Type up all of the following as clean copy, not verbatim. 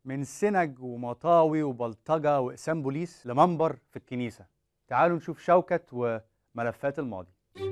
من سنج ومطاوي وبلطجة وإقسام بوليس لمنبر في الكنيسة. تعالوا نشوف شوكت وملفات الماضي.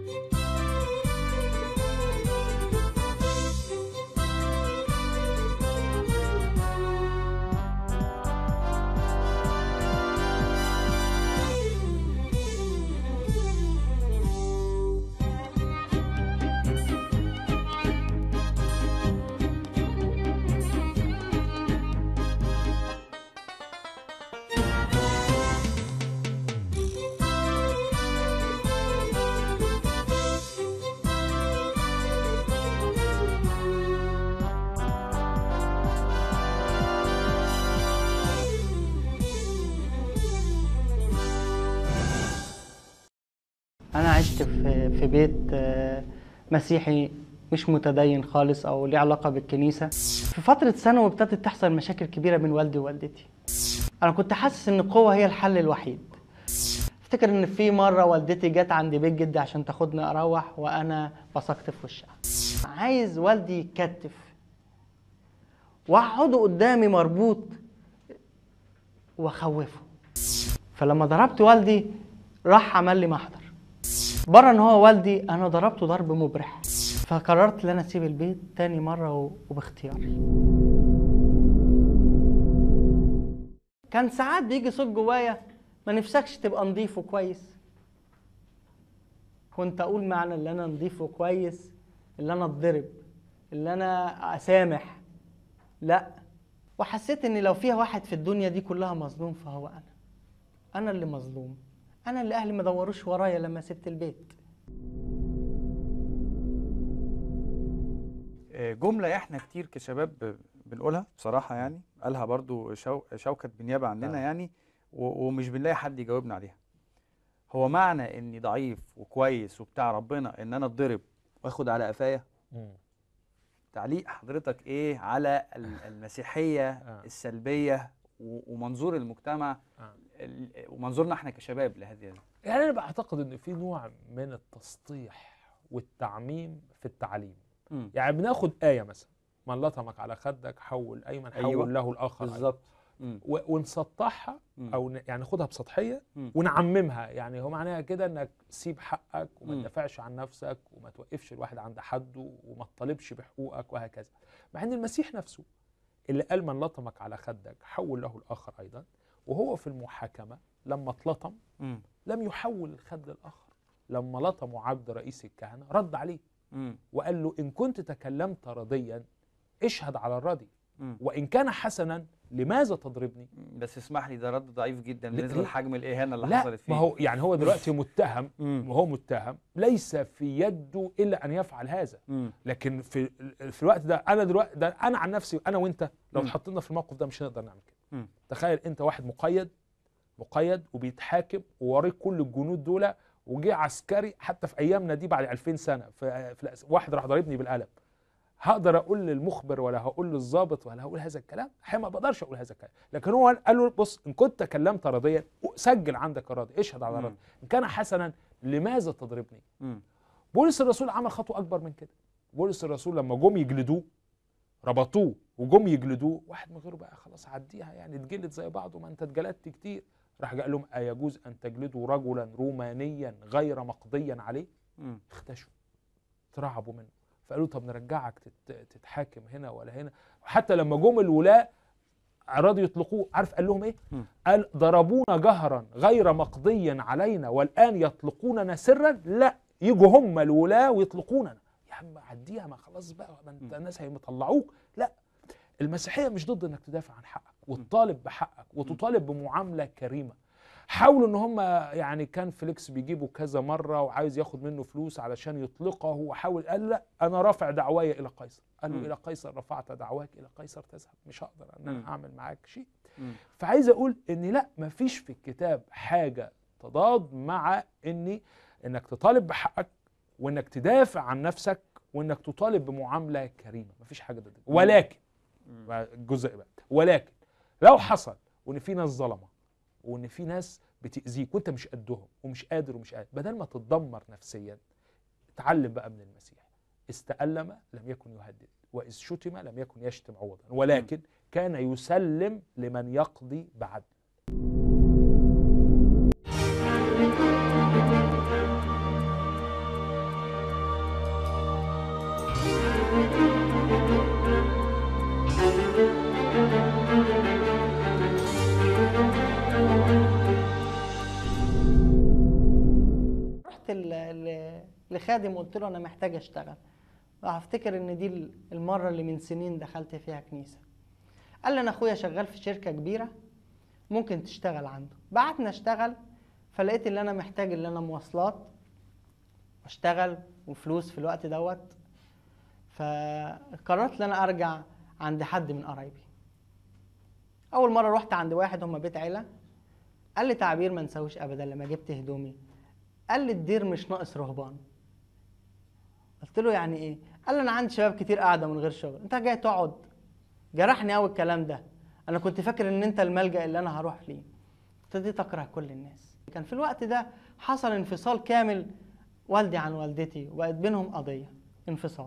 أنا عشت في بيت مسيحي مش متدين خالص أو ليه علاقة بالكنيسة. في فترة ثانوي ابتدت تحصل مشاكل كبيرة بين والدي ووالدتي. أنا كنت حاسس إن القوة هي الحل الوحيد. افتكر إن في مرة والدتي جت عند بيت جدي عشان تاخدني أروح وأنا بصقت في وشها. عايز والدي يتكتف وأقعده قدامي مربوط وأخوفه. فلما ضربت والدي راح عمل لي محضر. بره ان هو والدي انا ضربته ضرب مبرح. فقررت ان انا اسيب البيت تاني مره وباختياري. كان ساعات بيجي صوت جوايا ما نفسكش تبقى نضيف وكويس. كنت اقول معنى اللي انا نضيف وكويس اللي انا اتضرب، اللي انا اسامح. لا، وحسيت ان لو فيها واحد في الدنيا دي كلها مظلوم فهو انا اللي مظلوم. أنا اللي أهلي ما دوروش ورايا لما سبت البيت. جملة احنا كتير كشباب بنقولها بصراحة، يعني قالها برضو شوكت بالنيابة عننا يعني، ومش بنلاقي حد يجاوبنا عليها. هو معنى اني ضعيف وكويس وبتاع ربنا ان انا اتضرب واخد على قفايا؟ تعليق حضرتك ايه على المسيحية السلبية ومنظور المجتمع ومنظورنا احنا كشباب لهذه؟ يعني انا بعتقد ان في نوع من التسطيح والتعميم في التعليم. يعني بناخد آية مثلا، من لطمك على خدك حول ايمن حول أيوة. له الاخر بالظبط، ونسطحها او يعني ناخدها بسطحيه ونعممها. يعني هو معناها كده انك سيب حقك وما تدافعش عن نفسك وما توقفش الواحد عند حده وما تطالبش بحقوقك وهكذا. مع ان المسيح نفسه اللي قال من لطمك على خدك حول له الاخر ايضا، وهو في المحاكمه لما اتلطم لم يحول الخد للاخر. لما لطموا عبد رئيس الكهنه رد عليه وقال له ان كنت تكلمت رضيا اشهد على الرضي، وان كان حسنا لماذا تضربني؟ بس اسمح لي، ده رد ضعيف جدا بالنسبه لحجم الاهانه اللي حصلت فيه. ما هو يعني هو دلوقتي متهم وهو متهم ليس في يده الا ان يفعل هذا. لكن في الوقت ده انا دلوقتي انا عن نفسي انا وانت لو اتحطينا في الموقف ده مش هنقدر نعمل كده. تخيل انت واحد مقيد وبيتحاكم ووريك كل الجنود دول، وجه عسكري حتى في ايامنا دي بعد 2000 سنه واحد راح ضاربني بالقلم. هقدر اقول للمخبر ولا هقول للضابط ولا هقول هذا الكلام؟ احيانا ما بقدرش اقول هذا الكلام. لكن هو قال له بص ان كنت تكلمت راضيا سجل عندك الراضي، اشهد على الراضي، ان كان حسنا لماذا تضربني؟ بولس الرسول عمل خطوه اكبر من كده. بولس الرسول لما جم يجلدوه ربطوه وجم يجلدوه، واحد من غيره بقى خلاص عديها يعني اتجلد زي بعضه، ما انت اتجلدت كتير. راح قال لهم ايجوز ان تجلدوا رجلا رومانيا غير مقضيا عليه؟ اختشوا ترعبوا منه، فقالوا طب نرجعك تتحاكم هنا ولا هنا. حتى لما جم الولاة ارادوا يطلقوه، عارف قال لهم ايه؟ قال ضربونا جهرا غير مقضيا علينا والان يطلقوننا سرا. لا، يجوا هم الولاة ويطلقوننا. يا عم عديها، ما خلاص بقى، ما انت الناس هيطلعوك. لا، المسيحيه مش ضد انك تدافع عن حقك وتطالب بحقك وتطالب بمعامله كريمه. حاولوا ان هم يعني كان فيليكس بيجيبوا كذا مره وعايز ياخد منه فلوس علشان يطلقه، وحاول قال لا انا رافع دعواي الى قيصر. قال له الى قيصر رفعت دعواك، الى قيصر تذهب، مش هقدر ان انا اعمل معاك شيء. فعايز اقول ان لا، مفيش في الكتاب حاجه تضاد مع انك تطالب بحقك وانك تدافع عن نفسك وانك تطالب بمعامله كريمه، مفيش حاجه ضد. ولكن الجزء بقى، ولكن لو حصل وان في ناس ظلمه وان في ناس بتأذيك وانت مش قدهم ومش قادر بدل ما تتدمر نفسيا، اتعلم بقى من المسيح. استألم لم يكن يهدد، وإذ شتم لم يكن يشتم عوضا، ولكن كان يسلم لمن يقضي بعدل. رحت لخادم قلت له انا محتاج اشتغل، هفتكر ان دي المره اللي من سنين دخلت فيها كنيسه. قال لي انا اخويا شغال في شركه كبيره ممكن تشتغل عنده. بعتنا اشتغل، فلقيت اللي انا محتاج اللي انا مواصلات واشتغل وفلوس في الوقت دوت، فقررت ان انا ارجع عند حد من قرايبي. اول مره رحت عند واحد، هم بيت عيله، قال لي تعبير ما نساويش ابدا لما جبت هدومي، قال لي الدير مش ناقص رهبان. قلت له يعني ايه؟ قال لي انا عندي شباب كتير قاعده من غير شغل، انت جاي تقعد؟ جرحني قوي الكلام ده، انا كنت فاكر ان انت الملجأ اللي انا هروح ليه. ابتديت اكره كل الناس. كان في الوقت ده حصل انفصال كامل، والدي عن والدتي، وبقت بينهم قضيه انفصال.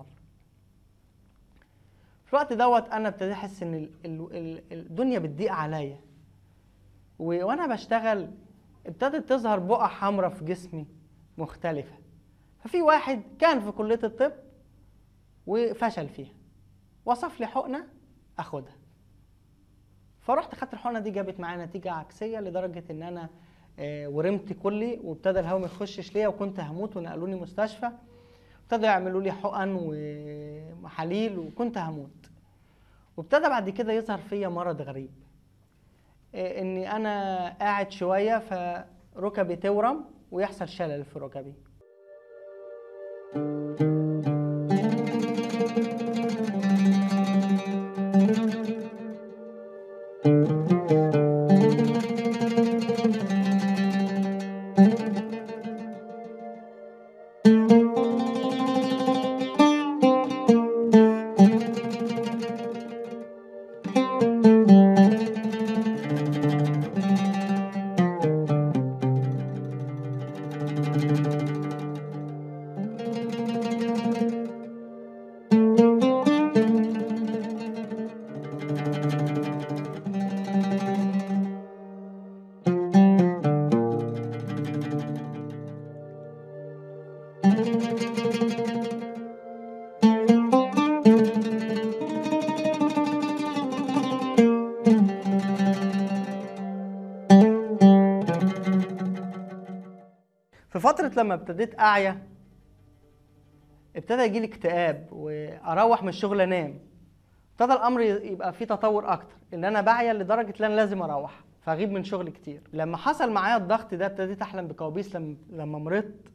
في الوقت دوت انا ابتديت احس ان الدنيا بتضيق عليا، وانا بشتغل ابتدت تظهر بقع حمراء في جسمي مختلفه. ففي واحد كان في كليه الطب وفشل فيها، وصف لي حقنه اخدها، فرحت خدت الحقنه دي، جابت معايا نتيجه عكسيه لدرجه ان انا ورمت كلي، وابتدى الهواء ما يخشش ليا، وكنت هموت، ونقلوني مستشفى، ابتدوا يعملوا لي حقن ومحاليل، وكنت هموت. وابتدى بعد كده يظهر فيا مرض غريب، اني انا قاعد شويه فركبي تورم ويحصل شلل في ركبي. في فترة لما ابتديت أعيا ابتدى يجيلي اكتئاب، وأروح من الشغل أنام. ابتدى الأمر يبقى فيه تطور أكتر، إن أنا بعيا لدرجة إن أنا لازم أروح، فأغيب من شغل كتير. لما حصل معايا الضغط ده ابتديت أحلم بكوابيس لما مرضت.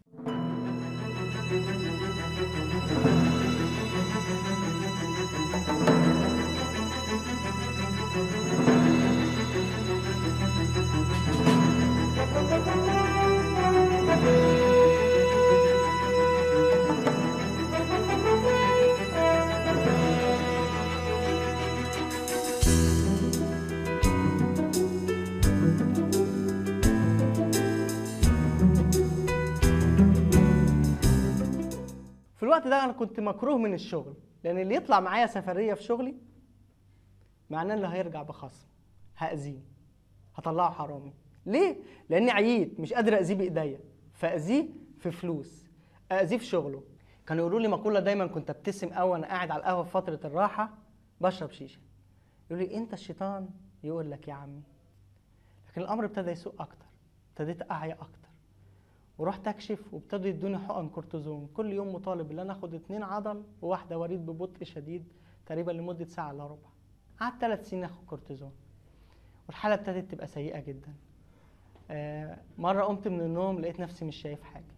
في الوقت ده انا كنت مكروه من الشغل، لان اللي يطلع معايا سفريه في شغلي معناه اللي هيرجع بخصم، هاذيه، هطلعه حرامي. ليه؟ لاني عييت، مش قادر اذيه بايديا، فاذيه في فلوس، اذيه في شغله. كانوا يقولوا لي مقوله دايما كنت ابتسم قوي وانا قاعد على القهوه في فتره الراحه بشرب شيشه، يقولوا لي انت الشيطان يقول لك يا عمي. لكن الامر ابتدى يسوء اكتر، ابتديت اعيا اكتر، ورحت اكشف، وابتدوا يدوني حقن كورتيزون كل يوم، مطالب ان انا اخد 2 عضل وواحده وريد ببطء شديد تقريبا لمده ساعه الا ربع. قعدت 3 سنين اخد كورتيزون، والحاله ابتدت تبقى سيئه جدا. مره قمت من النوم لقيت نفسي مش شايف حاجه،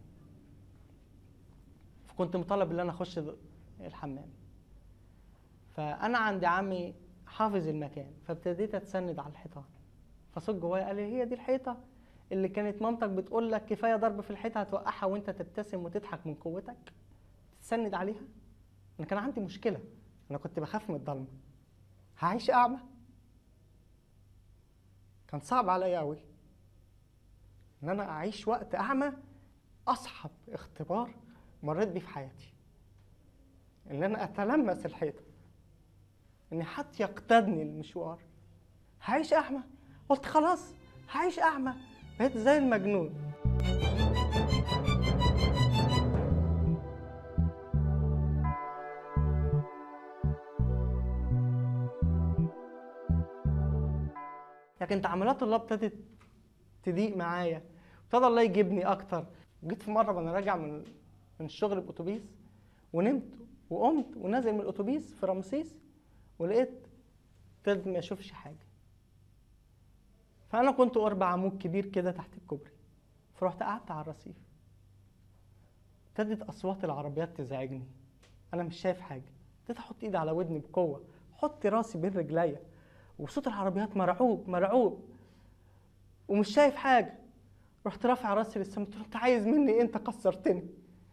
فكنت مطالب ان انا اخش الحمام. فانا عند عمي حافظ المكان، فابتديت اتسند على الحيطان، فصوت جوايا قال لي هي دي الحيطه اللي كانت مامتك بتقول لك كفايه ضرب في الحيطه هتوقعها وانت تبتسم وتضحك من قوتك تتسند عليها؟ انا كان عندي مشكله، انا كنت بخاف من الضلمه، هعيش اعمى؟ كان صعب عليا قوي ان انا اعيش وقت اعمى. اصعب اختبار مريت بيه في حياتي ان انا اتلمس الحيطه، ان حد يقتادني المشوار. هعيش اعمى؟ قلت خلاص هعيش اعمى. بقيت زي المجنون. لكن تعاملات الله ابتدت تضيق معايا، ابتدى الله يجيبني اكتر. جيت في مره وانا راجع من الشغل باتوبيس، ونمت وقمت ونازل من الاتوبيس في رمسيس، ولقيت ابتدت ما اشوفش حاجه. فانا كنت قرب عمود كبير كده تحت الكوبري، فرحت قعدت على الرصيف. ابتدت اصوات العربيات تزعجني، انا مش شايف حاجه. ابتديت احط ايدي على ودني بقوه، احط راسي بين رجليا، وصوت العربيات مرعوب مرعوب ومش شايف حاجه. رحت رافع راسي للسما، قلت له انت عايز مني ايه؟ انت كسرتني.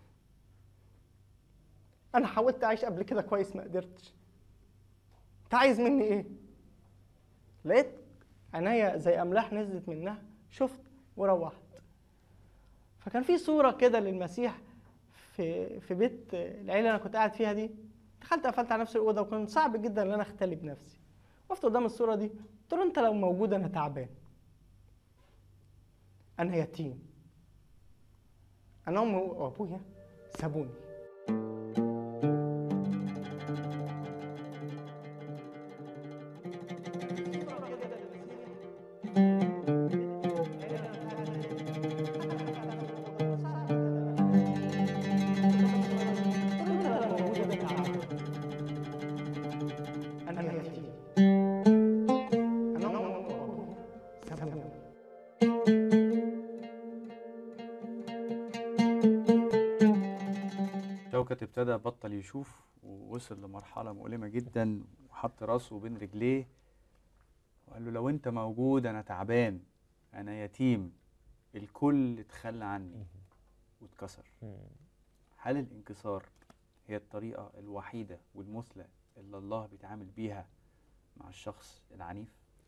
انا حاولت اعيش قبل كده كويس ما قدرتش. انت عايز مني ايه؟ لقيت عينيا زي املاح نزلت منها، شفت وروحت. فكان في صوره كده للمسيح في بيت العيله اللي انا كنت قاعد فيها دي. دخلت قفلت على نفسي الاوضه، وكان صعب جدا ان انا اختلي بنفسي. وقفت قدام الصوره دي، قلت له انت لو موجود انا تعبان، انا يتيم، انا امي وابويا سابوني. شوكت ابتدى بطل يشوف، ووصل لمرحلة مؤلمة جدا، وحط راسه بين رجليه وقال له لو انت موجود انا تعبان، انا يتيم، الكل اتخلى عني واتكسر. هل الانكسار هي الطريقة الوحيدة والمثلى اللي الله بيتعامل بيها مع الشخص العنيف؟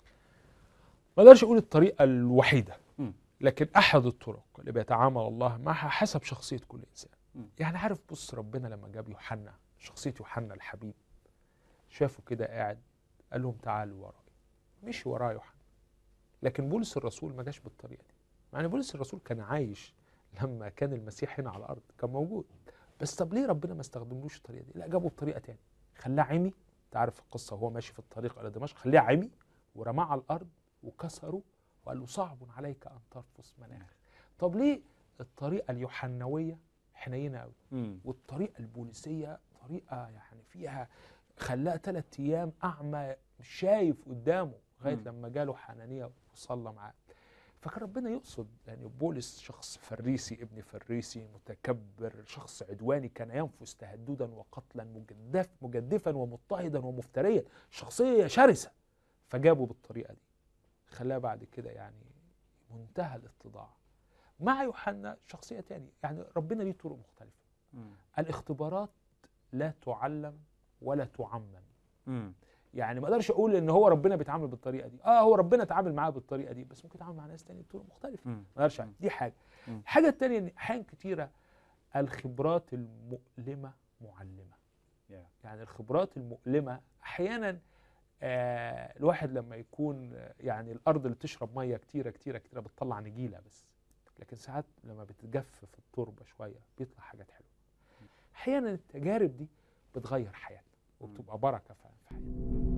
ما اقدرش اقول الطريقة الوحيدة، لكن احد الطرق اللي بيتعامل الله معها حسب شخصية كل انسان. يعني عارف، بص ربنا لما جاب يوحنا، شخصية يوحنا الحبيب، شافه كده قاعد قال لهم تعالوا وراي، مشي وراه يوحنا. لكن بولس الرسول ما جاش بالطريقة دي. يعني بولس الرسول كان عايش لما كان المسيح هنا على الارض، كان موجود. بس طب ليه ربنا ما استخدملوش الطريقة دي؟ لا، جابه بطريقة تاني، خلاه عمي. تعرف القصة، وهو ماشي في الطريق الى دمشق خلاه عمي ورماه على الارض وكسره وقال له صعب عليك ان ترفس مناخ. طب ليه الطريقة اليوحنوية حنينة قوي، والطريقة البوليسية طريقة يعني فيها خلاه 3 أيام أعمى مش شايف قدامه لغاية لما جاله حنانية وصلى معاه؟ فكان ربنا يقصد يعني بولس شخص فريسي، ابن فريسي متكبر، شخص عدواني كان ينفس تهددا وقتلا، مجدفا ومضطهدا ومفتريا، شخصية شرسة. فجابه بالطريقة دي، خلاه بعد كده يعني منتهى الاتضاع. مع يوحنا شخصية تانية، يعني ربنا ليه طرق مختلفة. الاختبارات لا تعلم ولا تعمم. يعني ما اقدرش اقول ان هو ربنا بيتعامل بالطريقة دي. هو ربنا اتعامل معاه بالطريقة دي، بس ممكن يتعامل مع ناس تانية بطرق مختلفة. ما اقدرش أعمل. دي حاجة. الحاجة التانية ان احيان كتيرة الخبرات المؤلمة معلمة. يعني الخبرات المؤلمة احيانا الواحد لما يكون يعني الارض اللي تشرب مية كتيرة كتيرة كتيرة بتطلع نجيلة بس، لكن ساعات لما بتجف في التربة شوية بيطلع حاجات حلوة. احيانا التجارب دي بتغير حياتنا وبتبقى بركة في حياتنا.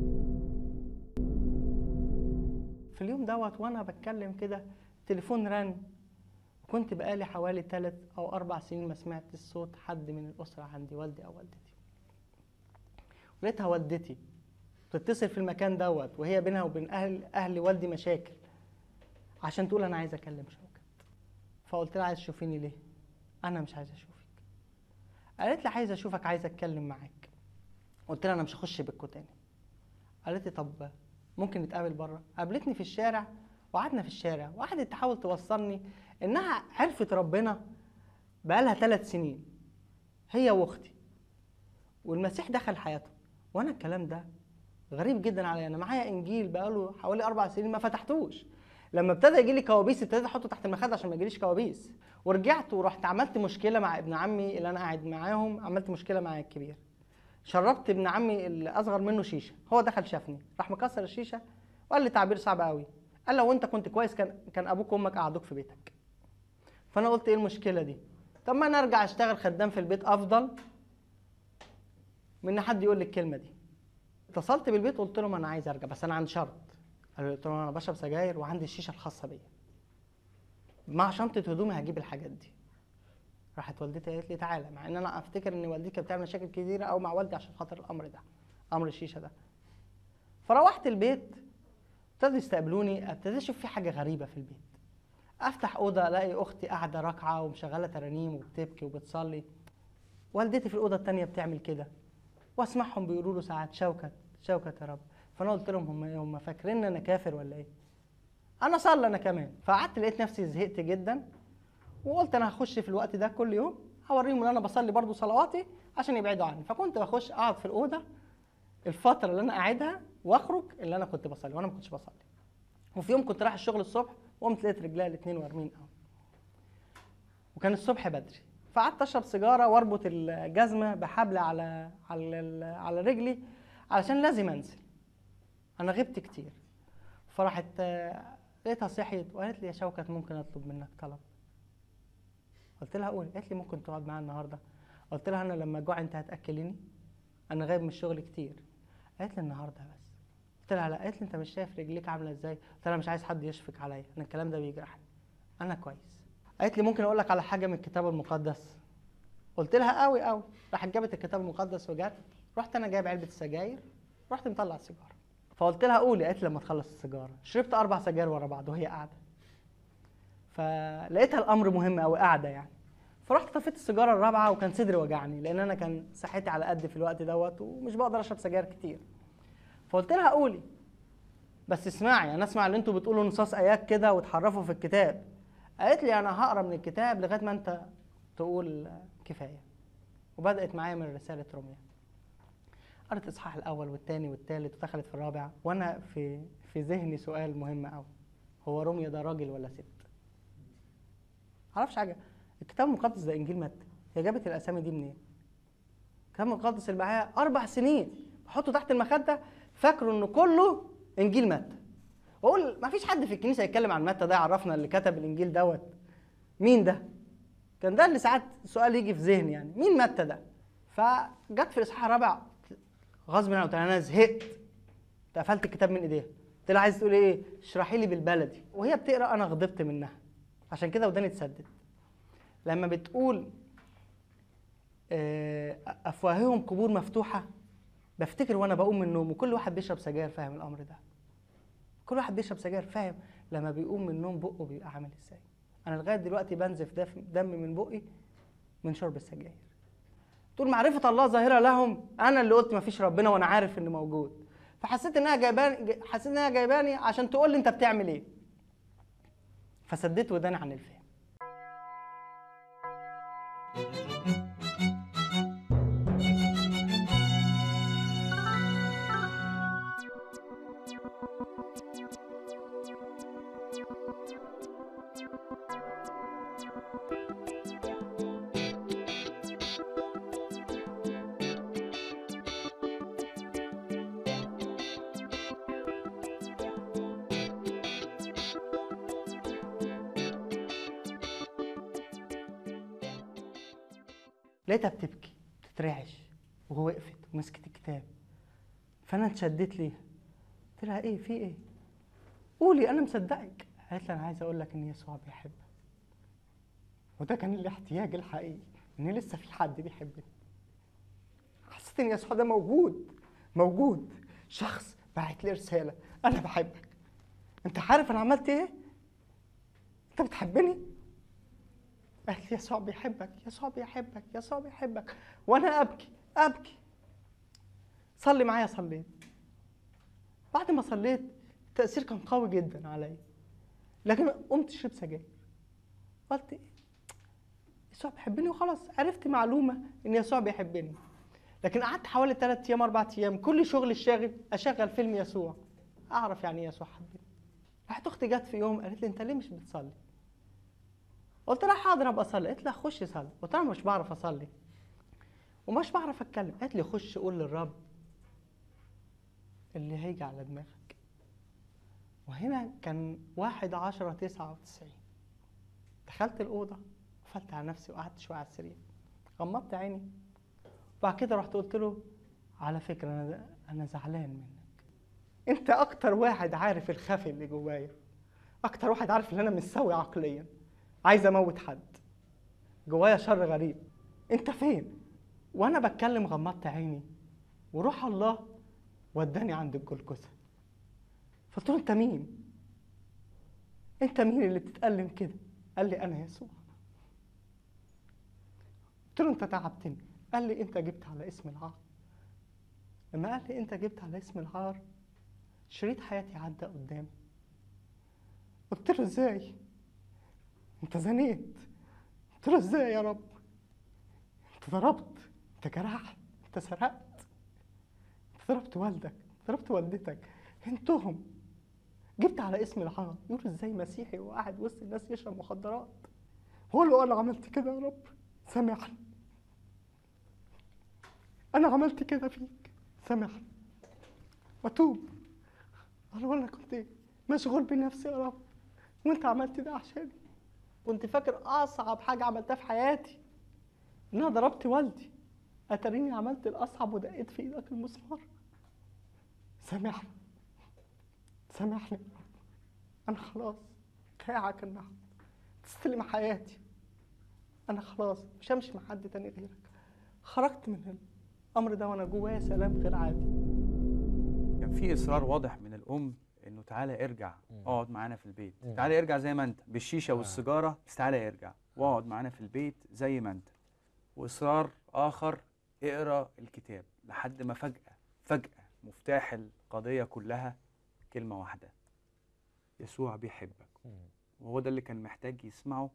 في اليوم دوت وانا بتكلم كده التليفون رن، وكنت بقالي حوالي 3 أو 4 سنين ما سمعت صوت حد من الأسرة عندي، والدي أو والدتي. ولقيتها والدتي بتتصل في المكان دوت، وهي بينها وبين أهل والدي مشاكل، عشان تقول أنا عايزة أكلم شوكت. فقلت لها عايز تشوفيني ليه؟ أنا مش عايزة أشوفك. قالت لي عايزة أشوفك، عايزة أتكلم معاك. قلت لها أنا مش هخش بيتكم تاني. قالت لي طب ممكن نتقابل بره. قابلتني في الشارع وقعدنا في الشارع، وقعدت تحاول توصلني إنها عرفت ربنا بقالها 3 سنين هي وأختي، والمسيح دخل حياتهم. وأنا الكلام ده غريب جدا عليا، أنا معايا إنجيل بقاله حوالي 4 سنين ما فتحتوش. لما ابتدى يجي لي كوابيس ابتديت احطه تحت المخده عشان ما يجيليش كوابيس. ورجعت ورحت عملت مشكله مع ابن عمي اللي انا قاعد معاهم، عملت مشكله مع الكبير. شربت ابن عمي اللي اصغر منه شيشه، هو دخل شافني راح مكسر الشيشه وقال لي تعبير صعب قوي، قال لو انت كنت كويس كان ابوك وامك قعدوك في بيتك. فانا قلت ايه المشكله دي؟ طب ما انا ارجع اشتغل خدام في البيت افضل من ان حد يقول لي الكلمه دي. اتصلت بالبيت قلت لهم انا عايز ارجع بس انا عندي شرط. قلت لهم انا بشرب سجاير وعندي الشيشه الخاصه بيا، مع شنطه هدومي هجيب الحاجات دي. راحت والدتي قالت لي تعالى، مع ان انا افتكر ان والدتي كانت بتعمل مشاكل كتيره قوي مع والدي عشان خاطر الامر ده، امر الشيشه ده. فروحت البيت ابتدوا يستقبلوني، ابتديت اشوف في حاجه غريبه في البيت. افتح اوضه الاقي اختي قاعده راكعه ومشغله ترانيم وبتبكي وبتصلي، والدتي في الاوضه الثانيه بتعمل كده، واسمعهم بيقولوا له ساعات شوكت شوكت يا رب. فانا قلت لهم هم فاكرين انا كافر ولا ايه؟ انا صلي انا كمان. فقعدت لقيت نفسي زهقت جدا وقلت انا هخش في الوقت ده كل يوم هوريهم ان انا بصلي برضو صلواتي عشان يبعدوا عني. فكنت بخش اقعد في الاوضه الفتره اللي انا قاعدها واخرج اللي انا كنت بصلي وانا ما كنتش بصلي. وفي يوم كنت رايح الشغل الصبح وقمت لقيت رجليا الاثنين وارمين قوي، وكان الصبح بدري. فقعدت اشرب سيجاره واربط الجزمه بحبل على رجلي علشان لازم انزل، انا غبت كتير. فراحت لقيتها صحيت وقالت لي يا شوكت ممكن اطلب منك طلب؟ قلت لها قولي. قالت لي ممكن تقعد معايا النهارده؟ قلت لها انا لما اجوع انت هتاكليني؟ انا غايب من الشغل كتير. قالت لي النهارده بس. قلت لها لا. قالت لي انت مش شايف رجليك عامله ازاي؟ قلت لها مش عايز حد يشفق عليا، انا الكلام ده بيجرحني، انا كويس. قالت لي ممكن اقول لك على حاجه من الكتاب المقدس؟ قلت لها قوي قوي. راحت جابت الكتاب المقدس وجت، رحت انا جايب علبه السجاير، رحت مطلع السيجاره. فقلت لها قولي. قالت لي لما تخلص السيجاره. شربت 4 سجاير ورا بعض وهي قاعده، فلقيتها الامر مهم قوي قاعده يعني. فرحت طفيت السيجاره الرابعه وكان صدري وجعني لان انا كان صحتي على قد في الوقت دوت ومش بقدر اشرب سجاير كتير. فقلت لها قولي بس اسمعي، انا اسمع اللي انتوا بتقولوا نصاص ايات كده وتحرفوا في الكتاب. قالت لي انا هقرا من الكتاب لغايه ما انت تقول كفايه. وبدات معايا من رساله روميا، قرأت الاصحاح الاول والثاني والثالث ودخلت في الرابع وانا في ذهني سؤال مهم قوي، هو روميا ده راجل ولا ست؟ معرفش حاجه. الكتاب المقدس ده انجيل متى، هي جابت الاسامي دي منين؟ الكتاب المقدس اللي معايا 4 سنين بحطه تحت المخده فاكره انه كله انجيل متى. واقول ما فيش حد في الكنيسه يتكلم عن متى ده، عرفنا اللي كتب الانجيل دوت مين ده؟ كان ده اللي ساعات سؤال يجي في ذهني يعني مين متى ده؟ فجت في الاصحاح الرابع غصب عني قلت انا زهقت، قفلت الكتاب من ايديها. قلت لها عايز تقولي ايه؟ اشرحي لي بالبلدي. وهي بتقرا انا غضبت منها عشان كده وداني اتسدت. لما بتقول افواههم قبور مفتوحه، بفتكر وانا بقوم من النوم وكل واحد بيشرب سجاير فاهم الامر ده. كل واحد بيشرب سجاير فاهم لما بيقوم من النوم بقه بيبقى عامل ازاي. انا لغايه دلوقتي بنزف دم من بقي من شرب السجاير. تقول معرفه الله ظاهره لهم، انا اللي قلت ما فيش ربنا وانا عارف انه موجود. فحسيت انها جايباني عشان تقول لي انت بتعمل ايه. فسديت وداني عن الفهم. لقيتها بتبكي بتترعش وهو وقفت ومسكت الكتاب. فانا اتشدت ليها قلت لها ايه في ايه؟ قولي انا مصدقك. قالت لي انا عايزه اقول لك ان يسوع بيحبك. وده كان الاحتياج الحقيقي، ان لسه في حد بيحبني. حسيت ان يسوع ده موجود شخص باعت لي رساله انا بحبك. انت عارف انا عملت ايه؟ انت بتحبني؟ قالت لي يسوع بيحبك يسوع بيحبك يسوع بيحبك. وانا ابكي. صلي معايا. صليت. بعد ما صليت التأثير كان قوي جدا عليا، لكن قمت شربت سجاير. قلت ايه؟ يسوع بيحبني وخلاص، عرفت معلومه ان يسوع بيحبني. لكن قعدت حوالي 3 ايام 4 ايام كل شغل الشاغل اشغل فيلم يسوع اعرف يعني ايه يسوع حبني. راحت اختي جت في يوم قالت لي انت ليه مش بتصلي؟ قلت لها حاضر ابقى اصلي. قالت لها خشي صلي. قلت لها مش بعرف اصلي. ومش بعرف اتكلم. قالت لي خش قول للرب اللي هيجي على دماغك. وهنا كان 1/10/99. دخلت الأوضة، قفلت على نفسي وقعدت شوية على السرير، غمضت عيني. وبعد كده رحت قلت له على فكرة أنا زعلان منك. أنت أكتر واحد عارف الخفي اللي جوايا، أكتر واحد عارف إن أنا مش سوي عقليا، عايز أموت حد، جوايا شر غريب. أنت فين؟ وأنا بتكلم غمضت عيني، وروح الله وداني عند الجلجثة. فقلت له أنت مين؟ أنت مين اللي بتتألم كده؟ قال لي أنا يسوع. قلت له أنت تعبتني. قال لي أنت جبت على اسم العار. لما قال لي أنت جبت على اسم العار، شريط حياتي عدى قدامي. قلت له إزاي؟ أنت زنيت. قلت له إزاي يا رب؟ أنت ضربت، أنت جرحت، أنت سرقت، أنت ضربت والدك، ضربت والدتك، انتهم. جبت على اسم العار. يقول إزاي مسيحي وقاعد وسط الناس يشرب مخدرات؟ هو له أنا عملت كده يا رب؟ سامحني، أنا عملت كده فيك، سامحني وأتوب. أنا كنت مشغول بنفسي يا رب، وأنت عملت ده عشاني. كنت فاكر أصعب حاجة عملتها في حياتي إن أنا ضربت والدي، أتريني عملت الأصعب ودقيت في إيدك المسمار. سامحني، سامحني يا رب. أنا خلاص خاعك النهارده، تستلم حياتي. أنا خلاص مش همشي مع حد تاني غيرك. خرجت من الأمر ده وأنا جوايا سلام غير عادي. كان في إصرار واضح من الأم إنه تعالى ارجع اقعد معانا في البيت، تعالى ارجع زي ما أنت بالشيشة والسيجارة، بس تعالى ارجع واقعد معانا في البيت زي ما أنت. وإصرار آخر اقرأ الكتاب، لحد ما فجأة مفتاح القضية كلها كلمة واحدة: يسوع بيحبك. وهو ده اللي كان محتاج يسمعه.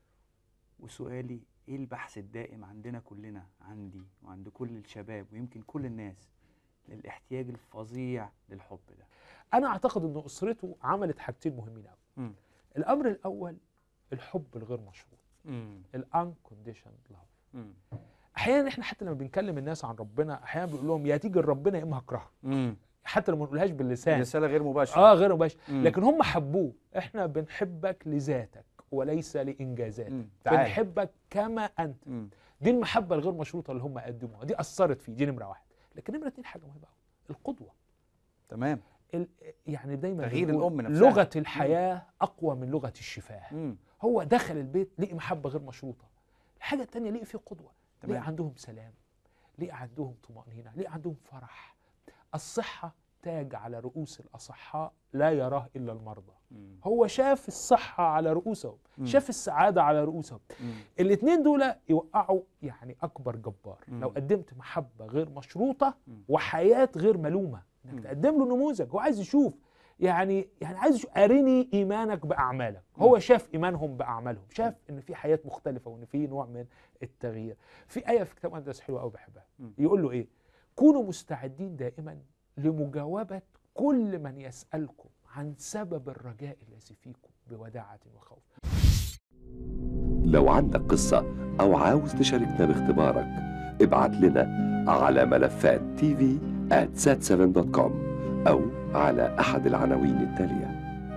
وسؤالي: ايه البحث الدائم عندنا كلنا، عندي وعند كل الشباب ويمكن كل الناس، للاحتياج الفظيع للحب ده؟ انا اعتقد ان اسرته عملت حاجتين مهمين قوي. الامر الاول الحب الغير مشروط، الانكونديشنال لاف. احيانا احنا حتى لما بنكلم الناس عن ربنا احيانا بنقول لهم يا تيجي لربنا يا اما هكرهك، حتى لو ما نقولهاش باللسان، رساله غير مباشره. غير مباشره. لكن هم حبوه. احنا بنحبك لذاتك وليس لانجازاتك، بنحبك كما انت. دي المحبه الغير مشروطه اللي هم قدموها، دي اثرت فيه، دي نمره واحد. لكن نمره اتنين حاجه مهمه قوي، القدوه. تمام. يعني دايما تغيير الام نفسها، لغه الحياه اقوى من لغه الشفاه. هو دخل البيت لقي محبه غير مشروطه. الحاجه الثانيه لقي فيه قدوه، لقي عندهم سلام، لقي عندهم طمانينه، لقي عندهم فرح. الصحه تاج على رؤوس الاصحاء لا يراه الا المرضى. هو شاف الصحه على رؤوسهم، شاف السعاده على رؤوسهم. الاثنين دول يوقعوا يعني اكبر جبار. لو قدمت محبه غير مشروطه وحياه غير ملومه، انك تقدم له نموذج. هو عايز يشوف، يعني عايز يشوف ارني ايمانك باعمالك. هو شاف ايمانهم باعمالهم، شاف ان في حياه مختلفه وان في نوع من التغيير. في ايه في كتاب مقدس حلوه قوي بحبها، يقول له ايه؟ كونوا مستعدين دائما لمجاوبه كل من يسالكم عن سبب الرجاء الذي فيكم بوداعه وخوف. لو عندك قصه او عاوز تشاركنا باختبارك، ابعت لنا على ملفات tv@sat7.com أو على أحد العناوين التالية.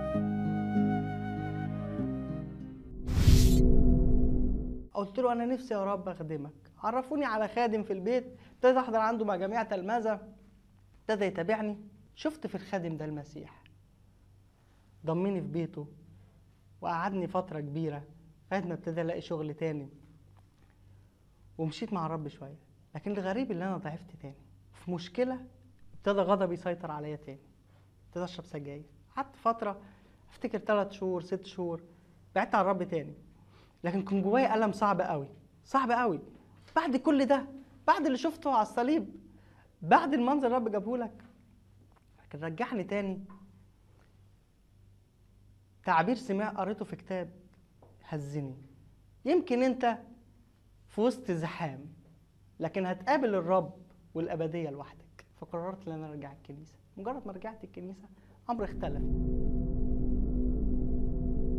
قلت له أنا نفسي يا رب أخدمك. عرفوني على خادم في البيت، ابتديت أحضر عنده مجاميع تلمذة، ابتدى يتابعني. شفت في الخادم ده المسيح، ضمني في بيته وقعدني فترة كبيرة لغاية ما ابتدى ألاقي شغل تاني، ومشيت مع الرب شوية. لكن الغريب اللي أنا ضعفت تاني في مشكلة، ابتدى غضبي يسيطر عليا تاني، ابتدى اشرب سجاير. قعدت فتره افتكر 3 شهور 6 شهور بعدت عن الرب تاني. لكن كان جوايا الم صعب قوي، صعب قوي. بعد كل ده، بعد اللي شفته على الصليب، بعد المنظر الرب جابه لك، لكن رجعني تاني. تعبير قريته في كتاب هزني. يمكن انت في وسط زحام، لكن هتقابل الرب والابديه لوحدك. فقررت ان انا ارجع الكنيسه. مجرد ما رجعت الكنيسه امر اختلف.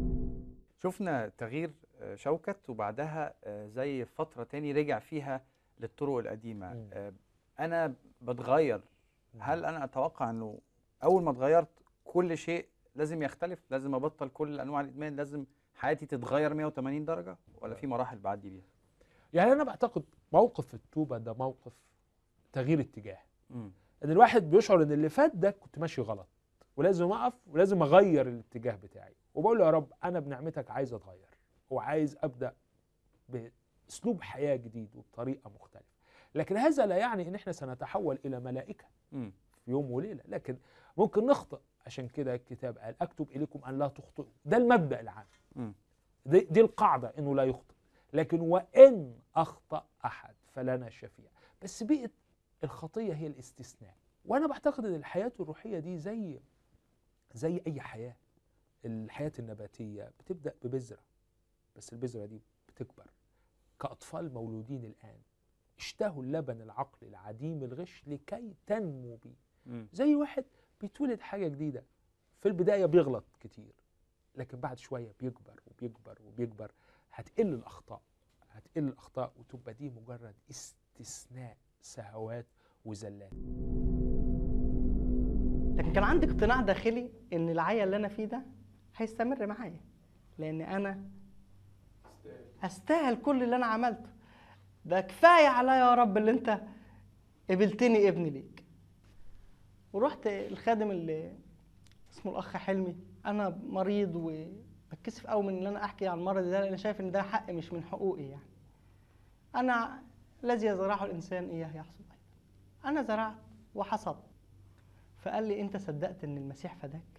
شفنا تغيير شوكت، وبعدها زي فتره تاني رجع فيها للطرق القديمه، انا بتغير، هل انا اتوقع انه اول ما اتغيرت كل شيء لازم يختلف، لازم ابطل كل انواع الادمان، لازم حياتي تتغير 180 درجه، ولا في مراحل بعدي بيها؟ يعني انا بعتقد موقف التوبه ده موقف تغيير اتجاه. ان الواحد بيشعر ان اللي فات ده كنت ماشي غلط، ولازم اقف ولازم اغير الاتجاه بتاعي، وبقول له يا رب انا بنعمتك عايز اتغير، وعايز ابدا باسلوب حياه جديد وبطريقه مختلفه. لكن هذا لا يعني ان احنا سنتحول الى ملائكه في يوم وليله، لكن ممكن نخطئ. عشان كده الكتاب قال اكتب اليكم ان لا تخطئوا، ده المبدا العام. دي القاعده، انه لا يخطئ. لكن وان اخطا احد فلنا شفيع. بس بقت الخطيه هي الاستثناء. وانا بعتقد ان الحياه الروحيه دي زي اي حياه. الحياه النباتيه بتبدا ببذره، بس البذره دي بتكبر. كاطفال مولودين الان اشتهوا اللبن العقل العديم الغش لكي تنمو به. زي واحد بيتولد حاجه جديده، في البدايه بيغلط كتير، لكن بعد شويه بيكبر وبيكبر وبيكبر. هتقل الاخطاء وتبقى دي مجرد استثناء، سهوات وزلات. لكن كان عندي اقتناع داخلي ان العيا اللي انا فيه ده هيستمر معايا، لان انا استاهل كل اللي انا عملته. ده كفايه عليا يا رب اللي انت قبلتني ابني ليك. ورحت الخادم اللي اسمه الاخ حلمي، انا مريض وبتكسف قوي من ان انا احكي عن المرض ده، لان شايف ان ده حق مش من حقوقي. يعني انا الذي يزرعه الانسان اياه يحصد ايضا. انا زرعت وحصدت. فقال لي انت صدقت ان المسيح فداك؟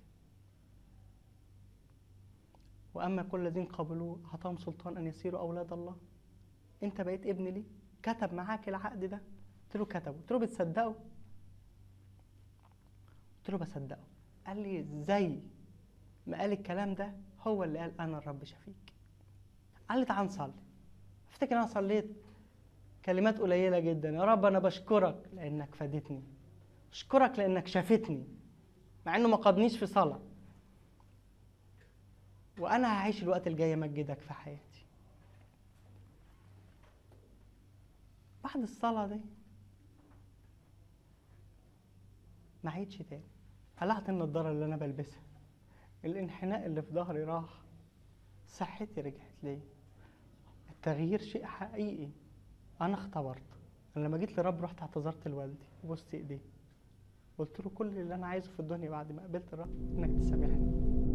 واما كل الذين قبلوه اعطاهم سلطان ان يصيروا اولاد الله. انت بقيت ابن لي، كتب معاك العقد ده. قلت له كتبه. قلت له بتصدقه؟ قلت له بصدقه. قال لي زي ما قال الكلام ده هو اللي قال انا الرب شفيك. قال لي تعال نصلي. افتكر انا صليت كلمات قليله جدا: يا رب انا بشكرك لانك فادتني، اشكرك لانك شافتني، مع انه ما قادنيش في صلاه، وانا هعيش الوقت الجاي امجدك في حياتي. بعد الصلاه دي ما عيدش تاني. قلعت النضاره اللي انا بلبسها، الانحناء اللي في ظهري راح، صحتي رجعت لي. التغيير شيء حقيقي انا اختبرته. انا لما جيت لرب رحت اعتذرت لوالدي وبوست ايديه، قلت له كل اللي انا عايزه في الدنيا بعد ما قابلت الرب انك تسامحني.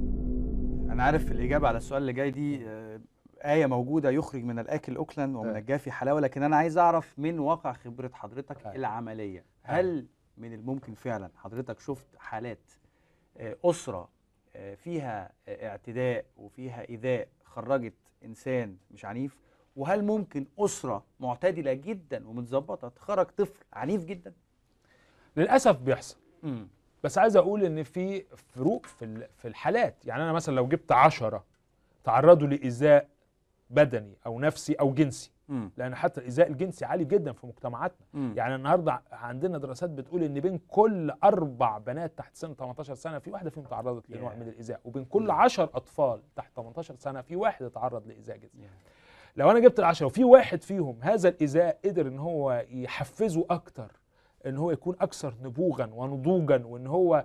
انا عارف الاجابه على السؤال اللي جاي دي آية موجودة: يخرج من الآكل أكلا ومن الجافي حلاوة. لكن أنا عايز أعرف من واقع خبرة حضرتك العملية، هل من الممكن فعلا حضرتك شفت حالات أسرة فيها اعتداء وفيها إيذاء خرجت إنسان مش عنيف؟ وهل ممكن أسرة معتدلة جدا ومتظبطة تخرج طفل عنيف جدا؟ للأسف بيحصل. بس عايز أقول إن في فروق في الحالات. يعني أنا مثلا لو جبت 10 تعرضوا لإيذاء بدني أو نفسي أو جنسي، لأن حتى الإيذاء الجنسي عالي جدا في مجتمعاتنا. يعني النهاردة عندنا دراسات بتقول إن بين كل 4 بنات تحت سن 18 سنة في واحدة فيهم تعرضت لنوع من الإيذاء، وبين كل 10 أطفال تحت 18 سنة في واحد تعرض لإيذاء جنسي. لو أنا جبت ال10 وفي واحد فيهم هذا الإيذاء قدر إن هو يحفزه أكتر، إن هو يكون أكثر نبوغا ونضوجا، وإن هو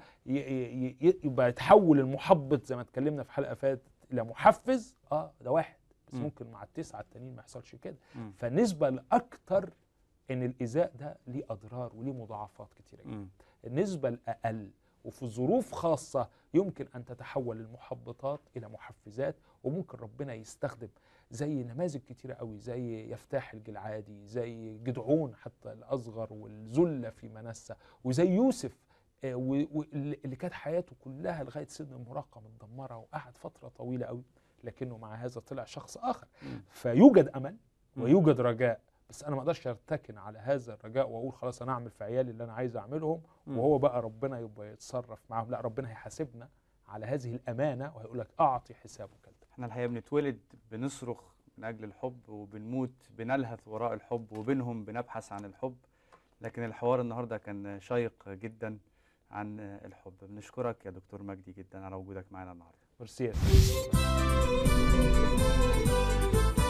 يبقى يتحول المحبط زي ما اتكلمنا في حلقة فاتت إلى محفز، ده واحد. بس ممكن مع ال9 التانيين ما يحصلش كده. فالنسبة الأكتر إن الإيذاء ده ليه أضرار وليه مضاعفات كتيرة جدا. النسبة الأقل وفي ظروف خاصة يمكن أن تتحول المحبطات إلى محفزات، وممكن ربنا يستخدم زي نماذج كتيرة قوي، زي يفتاح الجلعادي، زي جدعون حتى الأصغر والذلة في منسى، وزي يوسف اللي كانت حياته كلها لغاية سن المراهقة متدمرة وقعد فترة طويلة قوي، لكنه مع هذا طلع شخص آخر. فيوجد أمل ويوجد رجاء، بس أنا ما أقدرش أرتكن على هذا الرجاء وأقول خلاص أنا أعمل في عيالي اللي أنا عايز أعملهم وهو بقى ربنا يبقى يتصرف معهم. لا، ربنا هيحاسبنا على هذه الأمانة وهيقول لك أعطي حسابك. احنا الحقيقة بنتولد بنصرخ من أجل الحب، وبنموت بنلهث وراء الحب، وبينهم بنبحث عن الحب. لكن الحوار النهاردة كان شيق جدا عن الحب. بنشكرك يا دكتور مجدي جدا على وجودك معنا النهاردة. ميرسي.